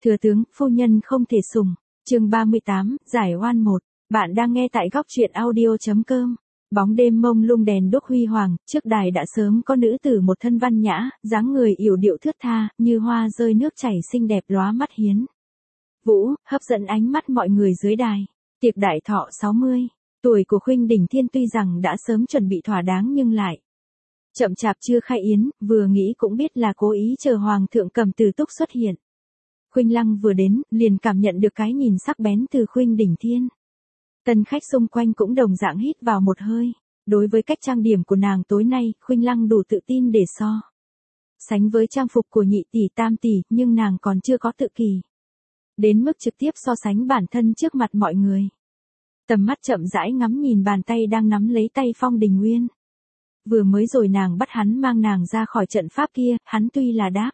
Thừa tướng, phu nhân không thể sủng. Chương 38, giải oan 1. Bạn đang nghe tại góc truyện audio.com. Bóng đêm mông lung đèn đuốc huy hoàng, trước đài đã sớm có nữ tử một thân văn nhã, dáng người yểu điệu thướt tha, như hoa rơi nước chảy xinh đẹp lóa mắt hiến vũ, hấp dẫn ánh mắt mọi người dưới đài. Tiệc đại thọ 60 tuổi của Khuynh Đỉnh Thiên tuy rằng đã sớm chuẩn bị thỏa đáng nhưng lại chậm chạp chưa khai yến, vừa nghĩ cũng biết là cố ý chờ hoàng thượng Cầm Từ Túc xuất hiện. Khuynh Lăng vừa đến, liền cảm nhận được cái nhìn sắc bén từ Khuynh Đỉnh Thiên. Tân khách xung quanh cũng đồng dạng hít vào một hơi. Đối với cách trang điểm của nàng tối nay, Khuynh Lăng đủ tự tin để so sánh với trang phục của nhị tỷ tam tỷ, nhưng nàng còn chưa có tự kỳ đến mức trực tiếp so sánh bản thân trước mặt mọi người. Tầm mắt chậm rãi ngắm nhìn bàn tay đang nắm lấy tay Phong Đình Nguyên. Vừa mới rồi nàng bắt hắn mang nàng ra khỏi trận pháp kia, hắn tuy là đáp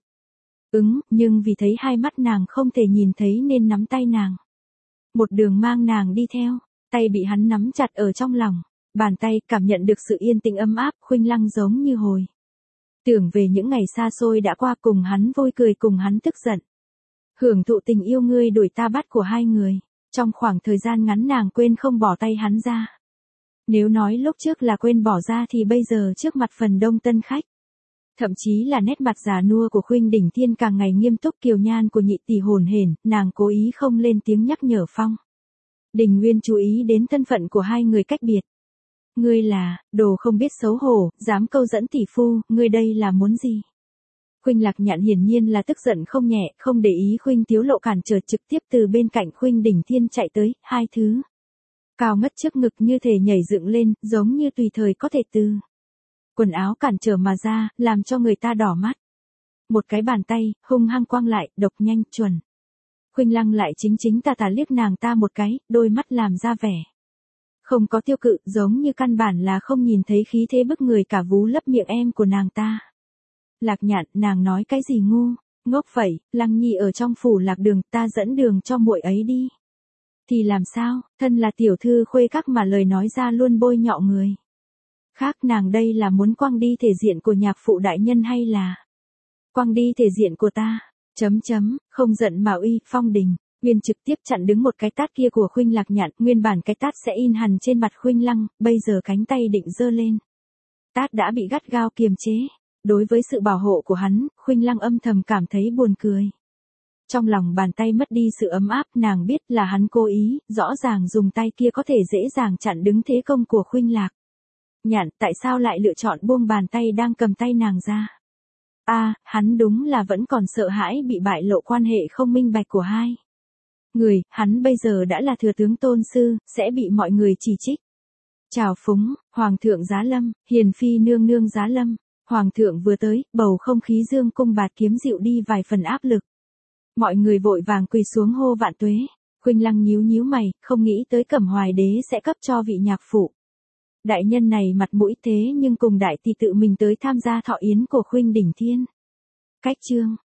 nhưng vì thấy hai mắt nàng không thể nhìn thấy nên nắm tay nàng. Một đường mang nàng đi theo, tay bị hắn nắm chặt ở trong lòng. Bàn tay cảm nhận được sự yên tĩnh ấm áp, Khuynh Lăng giống như hồi tưởng về những ngày xa xôi đã qua, cùng hắn vui cười, cùng hắn tức giận. Hưởng thụ tình yêu ngươi đuổi ta bắt của hai người. Trong khoảng thời gian ngắn nàng quên không bỏ tay hắn ra. Nếu nói lúc trước là quên bỏ ra thì bây giờ trước mặt phần đông tân khách, thậm chí là nét mặt già nua của Khuynh Đỉnh Thiên càng ngày nghiêm túc, kiều nhan của nhị tỷ hồn hển, nàng cố ý không lên tiếng nhắc nhở Phong Đình Nguyên chú ý đến thân phận của hai người cách biệt. Ngươi là, đồ không biết xấu hổ, dám câu dẫn tỷ phu, ngươi đây là muốn gì? Khuynh Lạc Nhạn hiển nhiên là tức giận không nhẹ, không để ý Khuynh Tiếu Lộ cản trở, trực tiếp từ bên cạnh Khuynh Đỉnh Thiên chạy tới, hai thứ cao ngất trước ngực như thể nhảy dựng lên, giống như tùy thời có thể từ quần áo cản trở mà ra, làm cho người ta đỏ mắt. Một cái bàn tay, hung hăng quăng lại, độc nhanh, chuẩn. Khuynh Lăng lại chính tà liếc nàng ta một cái, đôi mắt làm ra vẻ không có tiêu cự, giống như căn bản là không nhìn thấy khí thế bức người cả vú lấp miệng em của nàng ta. Lạc Nhạn, nàng nói cái gì ngu, ngốc vậy, Lăng Nhi ở trong phủ lạc đường, ta dẫn đường cho muội ấy đi. Thì làm sao, thân là tiểu thư khuê các mà lời nói ra luôn bôi nhọ người khác, nàng đây là muốn quăng đi thể diện của nhạc phụ đại nhân hay là quăng đi thể diện của ta? Không giận mà uy. Phong Đình Nguyên trực tiếp chặn đứng một cái tát kia của Khuynh Lạc Nhạn, nguyên bản cái tát sẽ in hằn trên mặt Khuynh Lăng, bây giờ cánh tay định giơ lên. Tát đã bị gắt gao kiềm chế. Đối với sự bảo hộ của hắn, Khuynh Lăng âm thầm cảm thấy buồn cười. Trong lòng bàn tay mất đi sự ấm áp, nàng biết là hắn cố ý, rõ ràng dùng tay kia có thể dễ dàng chặn đứng thế công của Khuynh Lạc Nhạn, tại sao lại lựa chọn buông bàn tay đang cầm tay nàng ra? Hắn đúng là vẫn còn sợ hãi bị bại lộ quan hệ không minh bạch của hai người, hắn bây giờ đã là thừa tướng tôn sư, sẽ bị mọi người chỉ trích. Chào phúng, Hoàng thượng giá lâm, hiền phi nương nương giá lâm. Hoàng thượng vừa tới, bầu không khí dương cung bạt kiếm dịu đi vài phần áp lực. Mọi người vội vàng quỳ xuống hô vạn tuế. Khuynh Lăng nhíu mày, không nghĩ tới Cẩm Hoài đế sẽ cấp cho vị nhạc phụ đại nhân này mặt mũi, thế nhưng cùng đại tỷ tự mình tới tham gia thọ yến của Khuynh Đỉnh Thiên. Cách chương